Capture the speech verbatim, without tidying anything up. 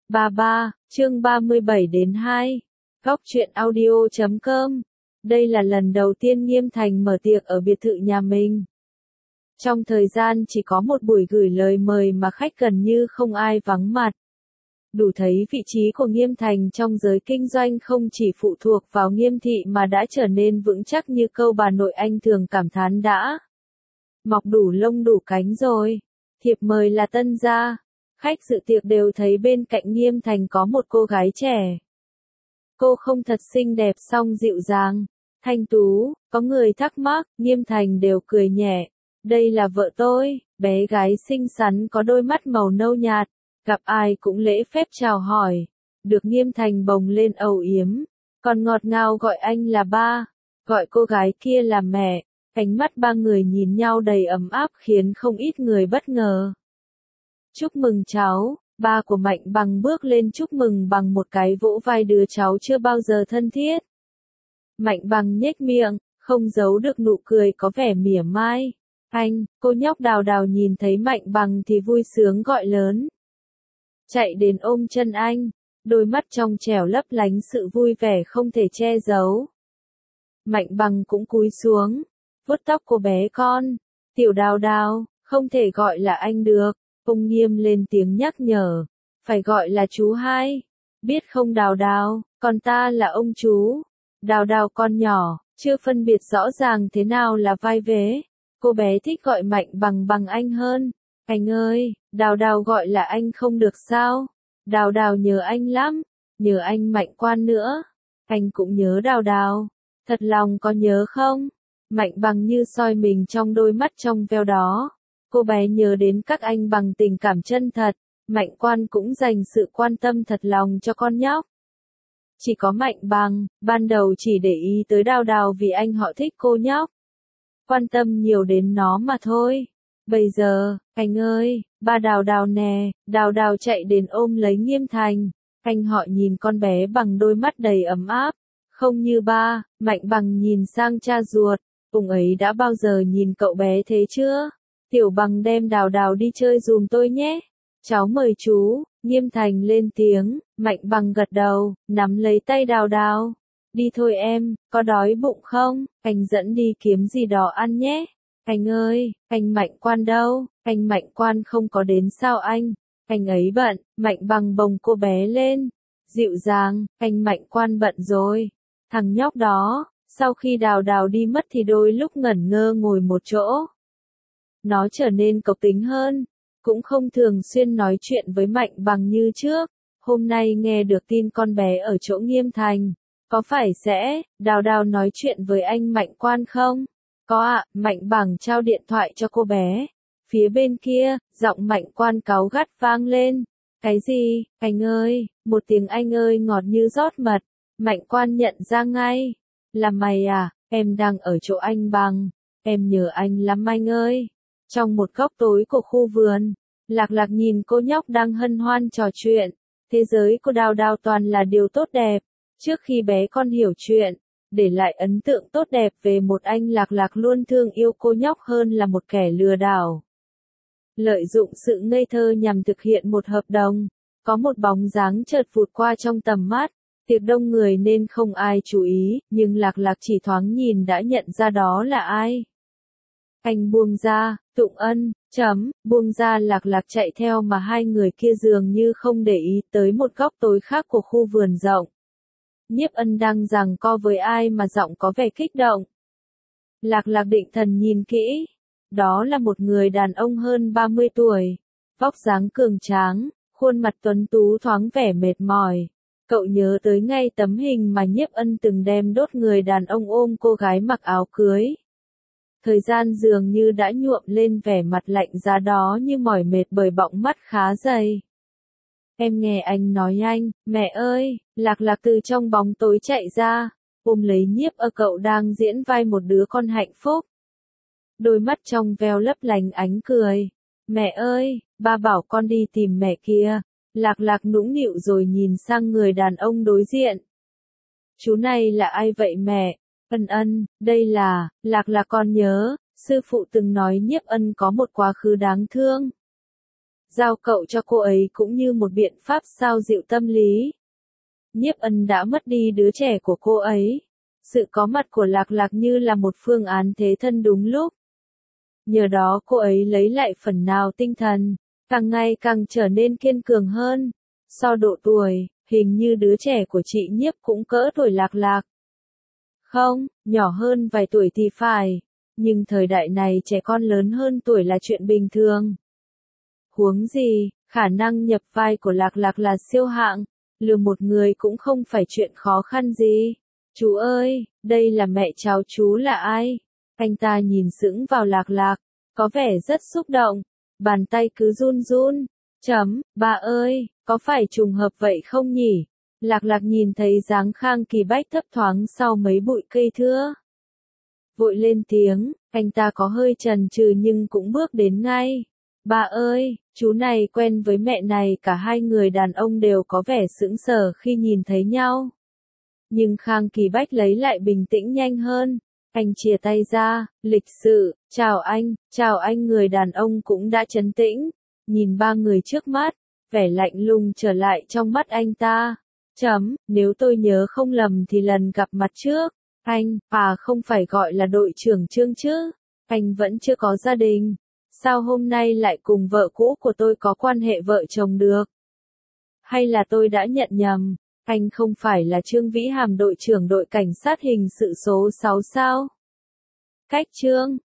ba ba, chương ba mươi bảy đến hai. Góc truyện audio chấm com. Đây là lần đầu tiên Nghiêm Thành mở tiệc ở biệt thự nhà mình. Trong thời gian chỉ có một buổi gửi lời mời mà khách gần như không ai vắng mặt. Đủ thấy vị trí của Nghiêm Thành trong giới kinh doanh không chỉ phụ thuộc vào Nghiêm thị mà đã trở nên vững chắc như câu bà nội anh thường cảm thán đã mọc đủ lông đủ cánh rồi. Thiệp mời là tân gia. Khách dự tiệc đều thấy bên cạnh Nghiêm Thành có một cô gái trẻ. Cô không thật xinh đẹp song dịu dàng, thanh tú, có người thắc mắc, Nghiêm Thành đều cười nhẹ. Đây là vợ tôi, bé gái xinh xắn có đôi mắt màu nâu nhạt, gặp ai cũng lễ phép chào hỏi. Được Nghiêm Thành bồng lên âu yếm, còn ngọt ngào gọi anh là ba, gọi cô gái kia là mẹ. Ánh mắt ba người nhìn nhau đầy ấm áp khiến không ít người bất ngờ. Chúc mừng cháu, ba của Mạnh Bằng bước lên chúc mừng bằng một cái vỗ vai đứa cháu chưa bao giờ thân thiết. Mạnh Bằng nhếch miệng, không giấu được nụ cười có vẻ mỉa mai. Anh, cô nhóc Đào Đào nhìn thấy Mạnh Bằng thì vui sướng gọi lớn. Chạy đến ôm chân anh, đôi mắt trong trẻo lấp lánh sự vui vẻ không thể che giấu. Mạnh Bằng cũng cúi xuống, vuốt tóc cô bé con. Tiểu Đào Đào, không thể gọi là anh được. Ông Nghiêm lên tiếng nhắc nhở, phải gọi là chú hai. Biết không Đào Đào, còn ta là ông chú. Đào Đào con nhỏ, chưa phân biệt rõ ràng thế nào là vai vế. Cô bé thích gọi Mạnh Bằng bằng anh hơn. Anh ơi, Đào Đào gọi là anh không được sao? Đào Đào nhớ anh lắm, nhớ anh Mạnh Quan nữa. Anh cũng nhớ Đào Đào, thật lòng có nhớ không? Mạnh Bằng như soi mình trong đôi mắt trong veo đó. Cô bé nhớ đến các anh bằng tình cảm chân thật, Mạnh Quan cũng dành sự quan tâm thật lòng cho con nhóc. Chỉ có Mạnh Bằng, ban đầu chỉ để ý tới Đào Đào vì anh họ thích cô nhóc. Quan tâm nhiều đến nó mà thôi. Bây giờ, anh ơi, ba Đào Đào nè, Đào Đào chạy đến ôm lấy Nghiêm Thành. Anh họ nhìn con bé bằng đôi mắt đầy ấm áp. Không như ba, Mạnh Bằng nhìn sang cha ruột, ông ấy đã bao giờ nhìn cậu bé thế chưa? Tiểu Bằng đem Đào Đào đi chơi dùm tôi nhé. Cháu mời chú. Nghiêm Thành lên tiếng, Mạnh Bằng gật đầu, nắm lấy tay Đào Đào. Đi thôi em, có đói bụng không? Anh dẫn đi kiếm gì đó ăn nhé. Anh ơi, anh Mạnh Quan đâu? Anh Mạnh Quan không có đến sao anh? Anh ấy bận. Mạnh Bằng bồng cô bé lên. Dịu dàng, anh Mạnh Quan bận rồi. Thằng nhóc đó, sau khi Đào Đào đi mất thì đôi lúc ngẩn ngơ ngồi một chỗ. Nó trở nên cộc tính hơn, cũng không thường xuyên nói chuyện với Mạnh Bằng như trước. Hôm nay nghe được tin con bé ở chỗ Nghiêm Thành, có phải sẽ, Đào Đào nói chuyện với anh Mạnh Quan không? Có ạ, Mạnh Bằng trao điện thoại cho cô bé. Phía bên kia, giọng Mạnh Quan cáu gắt vang lên. Cái gì, anh ơi, một tiếng anh ơi ngọt như rót mật. Mạnh Quan nhận ra ngay. Là mày à, em đang ở chỗ anh Bằng. Em nhớ anh lắm anh ơi. Trong một góc tối của khu vườn, Lạc Lạc nhìn cô nhóc đang hân hoan trò chuyện. Thế giới của Đào Đào toàn là điều tốt đẹp. Trước khi bé con hiểu chuyện, để lại ấn tượng tốt đẹp về một anh Lạc Lạc luôn thương yêu cô nhóc hơn là một kẻ lừa đảo. Lợi dụng sự ngây thơ nhằm thực hiện một hợp đồng. Có một bóng dáng chợt vụt qua trong tầm mắt. Tiệc đông người nên không ai chú ý, nhưng Lạc Lạc chỉ thoáng nhìn đã nhận ra đó là ai. Anh buông ra, Tụng Ân, chấm, buông ra Lạc Lạc chạy theo mà hai người kia dường như không để ý tới một góc tối khác của khu vườn rộng. Nhiếp Ân đang giằng co với ai mà giọng có vẻ kích động. Lạc Lạc định thần nhìn kỹ. Đó là một người đàn ông hơn ba mươi tuổi. Vóc dáng cường tráng, khuôn mặt tuấn tú thoáng vẻ mệt mỏi. Cậu nhớ tới ngay tấm hình mà Nhiếp Ân từng đem đốt người đàn ông ôm cô gái mặc áo cưới. Thời gian dường như đã nhuộm lên vẻ mặt lạnh giá đó như mỏi mệt bởi bọng mắt khá dày. Em nghe anh nói anh, mẹ ơi, Lạc Lạc từ trong bóng tối chạy ra, ôm lấy Nhiếp Ân cậu đang diễn vai một đứa con hạnh phúc. Đôi mắt trong veo lấp lánh ánh cười. Mẹ ơi, ba bảo con đi tìm mẹ kia. Lạc Lạc nũng nịu rồi nhìn sang người đàn ông đối diện. Chú này là ai vậy mẹ? Ân Ân, đây là, Lạc Lạc con nhớ, sư phụ từng nói Nhiếp Ân có một quá khứ đáng thương. giao cậu cho cô ấy cũng như một biện pháp xoa dịu tâm lý. Nhiếp Ân đã mất đi đứa trẻ của cô ấy. Sự có mặt của Lạc Lạc như là một phương án thế thân đúng lúc. Nhờ đó cô ấy lấy lại phần nào tinh thần, càng ngày càng trở nên kiên cường hơn. So độ tuổi, hình như đứa trẻ của chị Nhiếp cũng cỡ tuổi Lạc Lạc. Không, nhỏ hơn vài tuổi thì phải, nhưng thời đại này trẻ con lớn hơn tuổi là chuyện bình thường. Huống gì, khả năng nhập vai của Lạc Lạc là siêu hạng, lừa một người cũng không phải chuyện khó khăn gì. Chú ơi, đây là mẹ cháu chú là ai? Anh ta nhìn sững vào Lạc Lạc, có vẻ rất xúc động, bàn tay cứ run run. Chấm, bà ơi, có phải trùng hợp vậy không nhỉ? Lạc Lạc nhìn thấy dáng Khang Kỳ Bách thấp thoáng sau mấy bụi cây thưa. Vội lên tiếng, anh ta có hơi chần chừ nhưng cũng bước đến ngay. Bà ơi, chú này quen với mẹ này, cả hai người đàn ông đều có vẻ sững sờ khi nhìn thấy nhau. Nhưng Khang Kỳ Bách lấy lại bình tĩnh nhanh hơn. Anh chìa tay ra, lịch sự, chào anh, chào anh. Người đàn ông cũng đã trấn tĩnh, nhìn ba người trước mắt, vẻ lạnh lùng trở lại trong mắt anh ta. Chấm, nếu tôi nhớ không lầm thì lần gặp mặt trước, anh, à không phải gọi là đội trưởng Trương chứ, anh vẫn chưa có gia đình. Sao hôm nay lại cùng vợ cũ của tôi có quan hệ vợ chồng được? Hay là tôi đã nhận nhầm, anh không phải là Trương Vĩ Hàm đội trưởng đội cảnh sát hình sự số sáu sao? Cách Trương,